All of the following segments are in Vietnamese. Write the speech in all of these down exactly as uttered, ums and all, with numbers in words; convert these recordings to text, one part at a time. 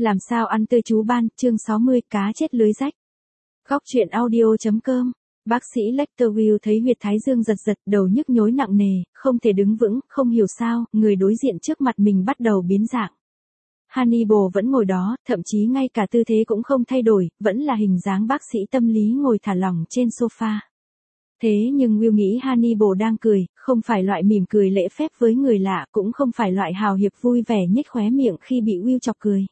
Làm sao ăn tươi chú ban, chương sáu mươi, cá chết lưới rách. Góc truyện audio.com. Bác sĩ Lecter Will thấy huyệt thái dương giật giật, đầu nhức nhối nặng nề, không thể đứng vững, không hiểu sao, người đối diện trước mặt mình bắt đầu biến dạng. Hannibal vẫn ngồi đó, thậm chí ngay cả tư thế cũng không thay đổi, vẫn là hình dáng bác sĩ tâm lý ngồi thả lỏng trên sofa. Thế nhưng Will nghĩ Hannibal đang cười, không phải loại mỉm cười lễ phép với người lạ, cũng không phải loại hào hiệp vui vẻ nhếch khóe miệng khi bị Will chọc cười.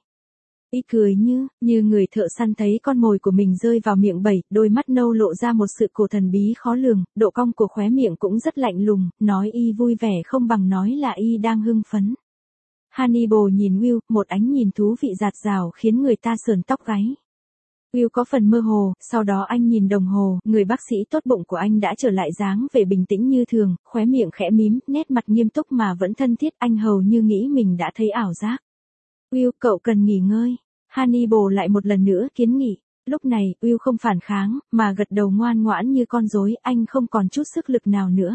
Y cười như, như người thợ săn thấy con mồi của mình rơi vào miệng bẫy, đôi mắt nâu lộ ra một sự cổ thần bí khó lường, độ cong của khóe miệng cũng rất lạnh lùng, nói y vui vẻ không bằng nói là y đang hưng phấn. Hannibal nhìn Will, một ánh nhìn thú vị dạt dào khiến người ta sởn tóc gáy. Will có phần mơ hồ, sau đó anh nhìn đồng hồ, người bác sĩ tốt bụng của anh đã trở lại dáng vẻ bình tĩnh như thường, khóe miệng khẽ mím, nét mặt nghiêm túc mà vẫn thân thiết, anh hầu như nghĩ mình đã thấy ảo giác. Will, cậu cần nghỉ ngơi. Hannibal lại một lần nữa kiến nghị. Lúc này, Will không phản kháng, mà gật đầu ngoan ngoãn như con rối, anh không còn chút sức lực nào nữa.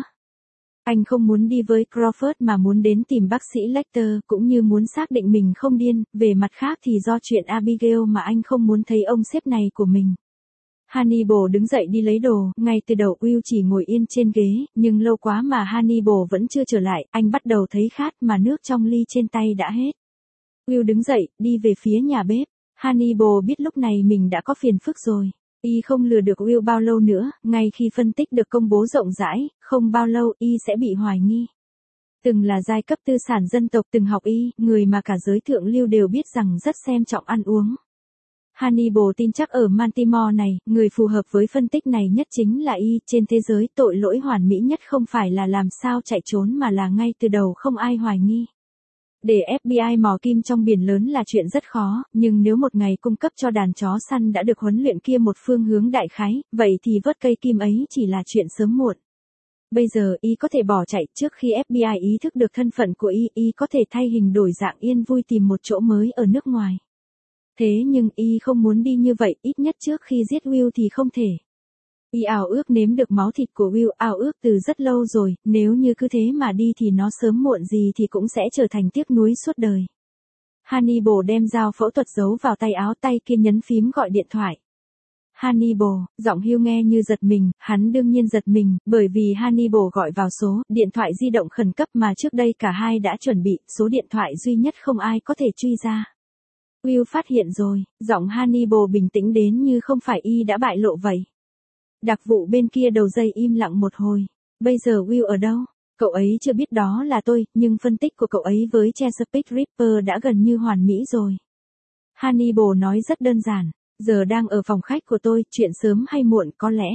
Anh không muốn đi với Crawford mà muốn đến tìm bác sĩ Lecter, cũng như muốn xác định mình không điên, về mặt khác thì do chuyện Abigail mà anh không muốn thấy ông sếp này của mình. Hannibal đứng dậy đi lấy đồ, ngay từ đầu Will chỉ ngồi yên trên ghế, nhưng lâu quá mà Hannibal vẫn chưa trở lại, anh bắt đầu thấy khát mà nước trong ly trên tay đã hết. Will đứng dậy, đi về phía nhà bếp. Hannibal biết lúc này mình đã có phiền phức rồi. Y không lừa được Will bao lâu nữa, ngay khi phân tích được công bố rộng rãi, không bao lâu Y sẽ bị hoài nghi. Từng là giai cấp tư sản dân tộc, từng học Y, người mà cả giới thượng lưu đều biết rằng rất xem trọng ăn uống. Hannibal tin chắc ở Baltimore này, người phù hợp với phân tích này nhất chính là Y. Trên thế giới tội lỗi hoàn mỹ nhất không phải là làm sao chạy trốn mà là ngay từ đầu không ai hoài nghi. Để ép bê i mò kim trong biển lớn là chuyện rất khó, nhưng nếu một ngày cung cấp cho đàn chó săn đã được huấn luyện kia một phương hướng đại khái, vậy thì vớt cây kim ấy chỉ là chuyện sớm muộn. Bây giờ Y có thể bỏ chạy trước khi ép bê i ý thức được thân phận của Y, Y có thể thay hình đổi dạng yên vui tìm một chỗ mới ở nước ngoài. Thế nhưng Y không muốn đi như vậy, ít nhất trước khi giết Will thì không thể. Y ao ước nếm được máu thịt của Will, ao ước từ rất lâu rồi, nếu như cứ thế mà đi thì nó sớm muộn gì thì cũng sẽ trở thành tiếc nuối suốt đời. Hannibal đem dao phẫu thuật giấu vào tay áo, tay kia nhấn phím gọi điện thoại. Hannibal, giọng Hugh nghe như giật mình, hắn đương nhiên giật mình, bởi vì Hannibal gọi vào số điện thoại di động khẩn cấp mà trước đây cả hai đã chuẩn bị, số điện thoại duy nhất không ai có thể truy ra. Will phát hiện rồi, giọng Hannibal bình tĩnh đến như không phải Y đã bại lộ vậy. Đặc vụ bên kia đầu dây im lặng một hồi. Bây giờ Will ở đâu? Cậu ấy chưa biết đó là tôi, nhưng phân tích của cậu ấy với Chesapeake Ripper đã gần như hoàn mỹ rồi. Hannibal nói rất đơn giản. Giờ đang ở phòng khách của tôi, chuyện sớm hay muộn có lẽ.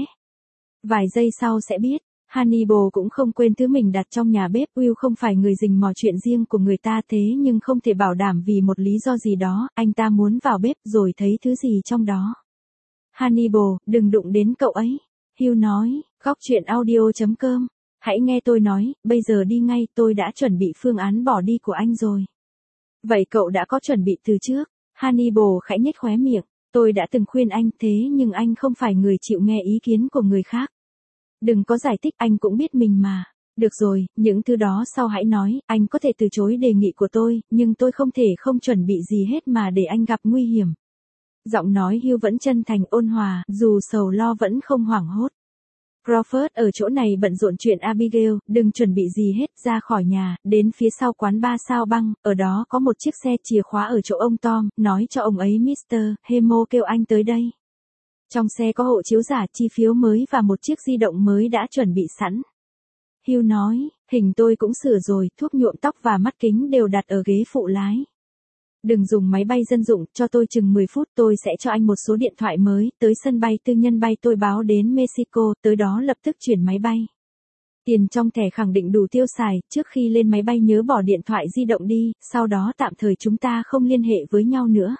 Vài giây sau sẽ biết. Hannibal cũng không quên thứ mình đặt trong nhà bếp. Will không phải người rình mò chuyện riêng của người ta, thế nhưng không thể bảo đảm vì một lý do gì đó, anh ta muốn vào bếp rồi thấy thứ gì trong đó. Hannibal, đừng đụng đến cậu ấy. Hugh nói, góc truyện audio.com. Hãy nghe tôi nói, bây giờ đi ngay, tôi đã chuẩn bị phương án bỏ đi của anh rồi. Vậy cậu đã có chuẩn bị từ trước? Hannibal khẽ nhếch khóe miệng. Tôi đã từng khuyên anh thế nhưng anh không phải người chịu nghe ý kiến của người khác. Đừng có giải thích, anh cũng biết mình mà. Được rồi, những thứ đó sau hãy nói, anh có thể từ chối đề nghị của tôi, nhưng tôi không thể không chuẩn bị gì hết mà để anh gặp nguy hiểm. Giọng nói Hugh vẫn chân thành ôn hòa, dù sầu lo vẫn không hoảng hốt. Crawford ở chỗ này bận rộn chuyện Abigail, đừng chuẩn bị gì hết, ra khỏi nhà, đến phía sau quán ba sao băng, ở đó có một chiếc xe chìa khóa ở chỗ ông Tom, nói cho ông ấy mister Hemo kêu anh tới đây. Trong xe có hộ chiếu giả, chi phiếu mới và một chiếc di động mới đã chuẩn bị sẵn. Hugh nói, hình tôi cũng sửa rồi, thuốc nhuộm tóc và mắt kính đều đặt ở ghế phụ lái. Đừng dùng máy bay dân dụng, cho tôi chừng mười phút tôi sẽ cho anh một số điện thoại mới, tới sân bay tư nhân bay tôi báo đến Mexico, tới đó lập tức chuyển máy bay. Tiền trong thẻ khẳng định đủ tiêu xài, trước khi lên máy bay nhớ bỏ điện thoại di động đi, sau đó tạm thời chúng ta không liên hệ với nhau nữa.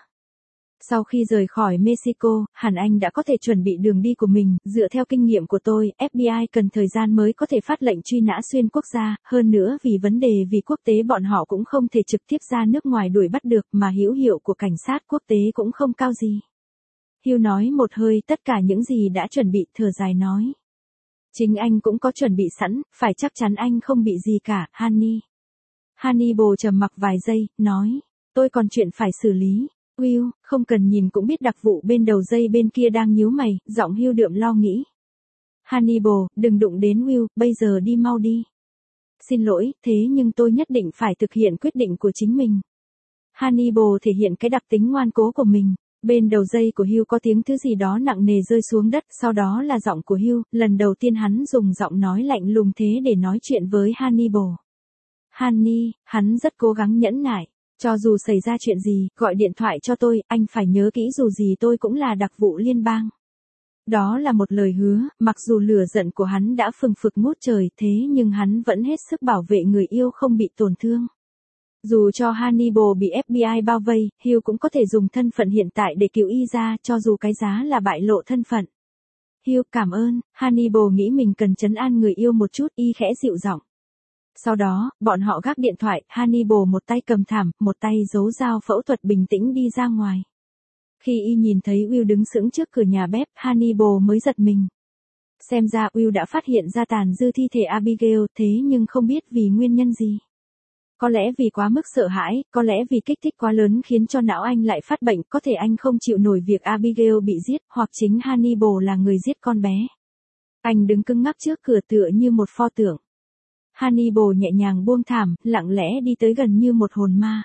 Sau khi rời khỏi Mexico, hẳn anh đã có thể chuẩn bị đường đi của mình, dựa theo kinh nghiệm của tôi, ép bê i cần thời gian mới có thể phát lệnh truy nã xuyên quốc gia, hơn nữa vì vấn đề vì quốc tế bọn họ cũng không thể trực tiếp ra nước ngoài đuổi bắt được mà hữu hiệu của cảnh sát quốc tế cũng không cao gì. Hugh nói một hơi tất cả những gì đã chuẩn bị, thở dài nói. Chính anh cũng có chuẩn bị sẵn, phải chắc chắn anh không bị gì cả, Hanni. Hannibal trầm mặc vài giây, nói, tôi còn chuyện phải xử lý. Will, không cần nhìn cũng biết đặc vụ bên đầu dây bên kia đang nhíu mày, giọng Hugh đượm lo nghĩ. Hannibal, đừng đụng đến Will, bây giờ đi mau đi. Xin lỗi, thế nhưng tôi nhất định phải thực hiện quyết định của chính mình. Hannibal thể hiện cái đặc tính ngoan cố của mình. Bên đầu dây của Hugh có tiếng thứ gì đó nặng nề rơi xuống đất, sau đó là giọng của Hugh, lần đầu tiên hắn dùng giọng nói lạnh lùng thế để nói chuyện với Hannibal. Hanni, hắn rất cố gắng nhẫn nại. Cho dù xảy ra chuyện gì, gọi điện thoại cho tôi, anh phải nhớ kỹ dù gì tôi cũng là đặc vụ liên bang. Đó là một lời hứa, mặc dù lửa giận của hắn đã phừng phực ngút trời thế nhưng hắn vẫn hết sức bảo vệ người yêu không bị tổn thương. Dù cho Hannibal bị ép bê i bao vây, Hugh cũng có thể dùng thân phận hiện tại để cứu y ra cho dù cái giá là bại lộ thân phận. Hugh cảm ơn, Hannibal nghĩ mình cần trấn an người yêu một chút, y khẽ dịu giọng. Sau đó, bọn họ gác điện thoại, Hannibal một tay cầm thảm, một tay giấu dao phẫu thuật bình tĩnh đi ra ngoài. Khi y nhìn thấy Will đứng sững trước cửa nhà bếp, Hannibal mới giật mình. Xem ra Will đã phát hiện ra tàn dư thi thể Abigail thế nhưng không biết vì nguyên nhân gì. Có lẽ vì quá mức sợ hãi, có lẽ vì kích thích quá lớn khiến cho não anh lại phát bệnh, có thể anh không chịu nổi việc Abigail bị giết, hoặc chính Hannibal là người giết con bé. Anh đứng cứng ngắc trước cửa tựa như một pho tượng. Hannibal nhẹ nhàng buông thảm, lặng lẽ đi tới gần như một hồn ma.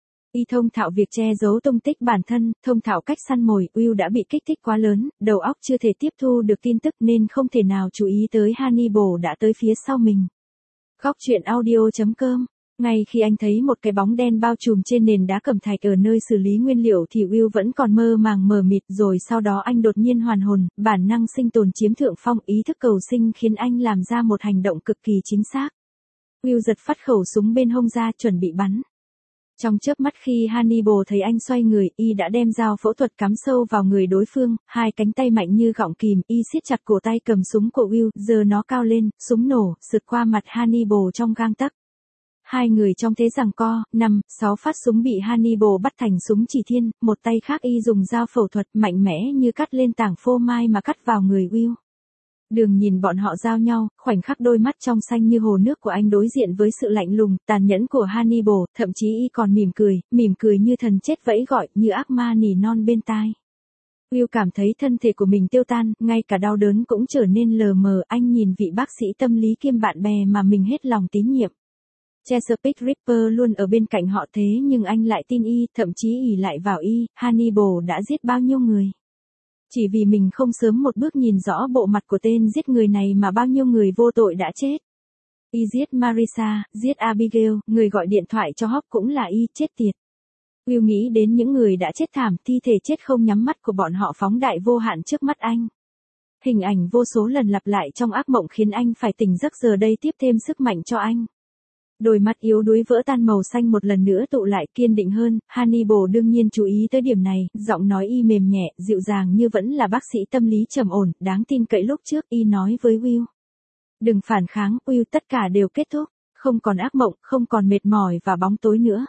Y thông thạo việc che giấu tung tích bản thân, thông thạo cách săn mồi, Will đã bị kích thích quá lớn, đầu óc chưa thể tiếp thu được tin tức nên không thể nào chú ý tới Hannibal đã tới phía sau mình. Góc truyện audio chấm com. Ngay khi anh thấy một cái bóng đen bao trùm trên nền đá cẩm thạch ở nơi xử lý nguyên liệu thì Will vẫn còn mơ màng mờ mịt, rồi sau đó anh đột nhiên hoàn hồn, bản năng sinh tồn chiếm thượng phong, ý thức cầu sinh khiến anh làm ra một hành động cực kỳ chính xác. Will giật phát khẩu súng bên hông ra chuẩn bị bắn. Trong chớp mắt khi Hannibal thấy anh xoay người, y đã đem dao phẫu thuật cắm sâu vào người đối phương, hai cánh tay mạnh như gọng kìm, y siết chặt cổ tay cầm súng của Will, giơ nó cao lên, súng nổ, sượt qua mặt Hannibal trong gang tấc. Hai người trong thế giằng co, năm, sáu phát súng bị Hannibal bắt thành súng chỉ thiên, một tay khác y dùng dao phẫu thuật mạnh mẽ như cắt lên tảng phô mai mà cắt vào người Will. Đường nhìn bọn họ giao nhau, khoảnh khắc đôi mắt trong xanh như hồ nước của anh đối diện với sự lạnh lùng, tàn nhẫn của Hannibal, thậm chí y còn mỉm cười, mỉm cười như thần chết vẫy gọi, như ác ma nỉ non bên tai. Will cảm thấy thân thể của mình tiêu tan, ngay cả đau đớn cũng trở nên lờ mờ, anh nhìn vị bác sĩ tâm lý kiêm bạn bè mà mình hết lòng tín nhiệm. Chesapeake Ripper luôn ở bên cạnh họ thế nhưng anh lại tin y, thậm chí ỷ lại vào y, Hannibal đã giết bao nhiêu người. Chỉ vì mình không sớm một bước nhìn rõ bộ mặt của tên giết người này mà bao nhiêu người vô tội đã chết. Y giết Marissa, giết Abigail, người gọi điện thoại cho Hawk cũng là y, chết tiệt. Will nghĩ đến những người đã chết thảm, thi thể chết không nhắm mắt của bọn họ phóng đại vô hạn trước mắt anh. Hình ảnh vô số lần lặp lại trong ác mộng khiến anh phải tỉnh giấc, giờ đây tiếp thêm sức mạnh cho anh. Đôi mắt yếu đuối vỡ tan màu xanh một lần nữa tụ lại kiên định hơn, Hannibal đương nhiên chú ý tới điểm này, giọng nói y mềm nhẹ, dịu dàng như vẫn là bác sĩ tâm lý trầm ổn, đáng tin cậy. Lúc trước y nói với Will. Đừng phản kháng, Will, tất cả đều kết thúc, không còn ác mộng, không còn mệt mỏi và bóng tối nữa.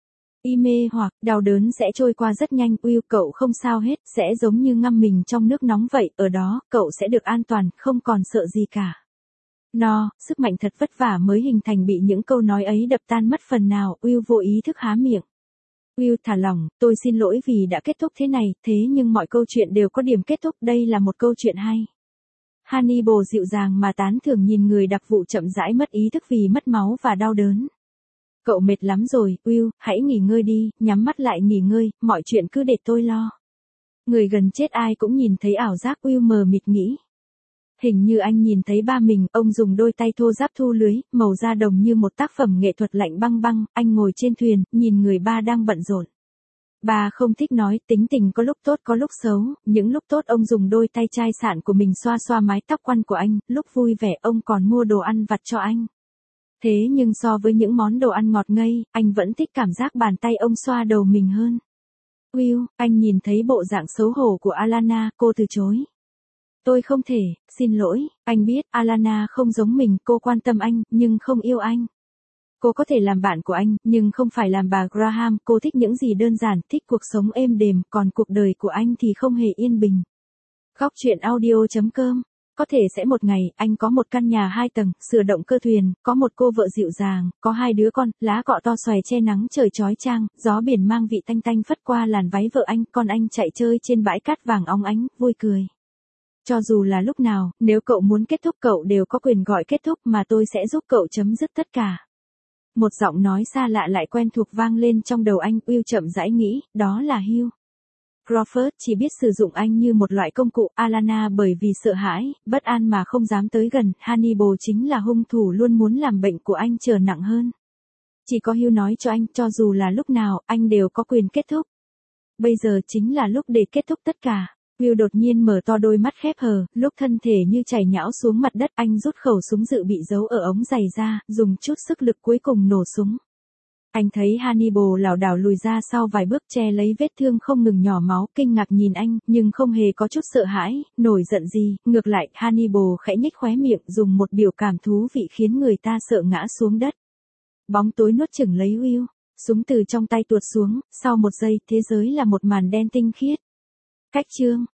Y mê hoặc, đau đớn sẽ trôi qua rất nhanh, Will, cậu không sao hết, sẽ giống như ngâm mình trong nước nóng vậy, ở đó, cậu sẽ được an toàn, không còn sợ gì cả. No, sức mạnh thật vất vả mới hình thành bị những câu nói ấy đập tan mất phần nào, Will vô ý thức há miệng. Will thả lỏng, tôi xin lỗi vì đã kết thúc thế này, thế nhưng mọi câu chuyện đều có điểm kết thúc, đây là một câu chuyện hay. Hannibal dịu dàng mà tán thưởng nhìn người đặc vụ chậm rãi mất ý thức vì mất máu và đau đớn. Cậu mệt lắm rồi, Will, hãy nghỉ ngơi đi, nhắm mắt lại nghỉ ngơi, mọi chuyện cứ để tôi lo. Người gần chết ai cũng nhìn thấy ảo giác, Will mờ mịt nghĩ. Hình như anh nhìn thấy ba mình, ông dùng đôi tay thô ráp thu lưới, màu da đồng như một tác phẩm nghệ thuật lạnh băng băng, anh ngồi trên thuyền, nhìn người ba đang bận rộn. Ba không thích nói, tính tình có lúc tốt có lúc xấu, những lúc tốt ông dùng đôi tay chai sạn của mình xoa xoa mái tóc quăn của anh, lúc vui vẻ ông còn mua đồ ăn vặt cho anh. Thế nhưng so với những món đồ ăn ngọt ngây, anh vẫn thích cảm giác bàn tay ông xoa đầu mình hơn. Will, anh nhìn thấy bộ dạng xấu hổ của Alana, cô từ chối. Tôi không thể, xin lỗi, anh biết, Alana không giống mình, cô quan tâm anh, nhưng không yêu anh. Cô có thể làm bạn của anh, nhưng không phải làm bà Graham, cô thích những gì đơn giản, thích cuộc sống êm đềm, còn cuộc đời của anh thì không hề yên bình. Góc truyện audio chấm com Có thể sẽ một ngày, anh có một căn nhà hai tầng, sửa động cơ thuyền, có một cô vợ dịu dàng, có hai đứa con, lá cọ to xòe che nắng trời chói chang, gió biển mang vị tanh tanh phất qua làn váy vợ anh, con anh chạy chơi trên bãi cát vàng óng ánh, vui cười. Cho dù là lúc nào, nếu cậu muốn kết thúc cậu đều có quyền gọi kết thúc mà tôi sẽ giúp cậu chấm dứt tất cả. Một giọng nói xa lạ lại quen thuộc vang lên trong đầu anh, Will chậm rãi nghĩ, đó là Hugh. Crawford chỉ biết sử dụng anh như một loại công cụ, Alana bởi vì sợ hãi, bất an mà không dám tới gần, Hannibal chính là hung thủ luôn muốn làm bệnh của anh trở nặng hơn. Chỉ có Hugh nói cho anh, cho dù là lúc nào, anh đều có quyền kết thúc. Bây giờ chính là lúc để kết thúc tất cả. Will đột nhiên mở to đôi mắt khép hờ, lúc thân thể như chảy nhão xuống mặt đất, anh rút khẩu súng dự bị giấu ở ống giày ra, dùng chút sức lực cuối cùng nổ súng. Anh thấy Hannibal lảo đảo lùi ra sau vài bước che lấy vết thương không ngừng nhỏ máu, kinh ngạc nhìn anh, nhưng không hề có chút sợ hãi, nổi giận gì, ngược lại, Hannibal khẽ nhếch khóe miệng, dùng một biểu cảm thú vị khiến người ta sợ ngã xuống đất. Bóng tối nuốt chửng lấy Will, súng từ trong tay tuột xuống, sau một giây, thế giới là một màn đen tinh khiết. Cách chương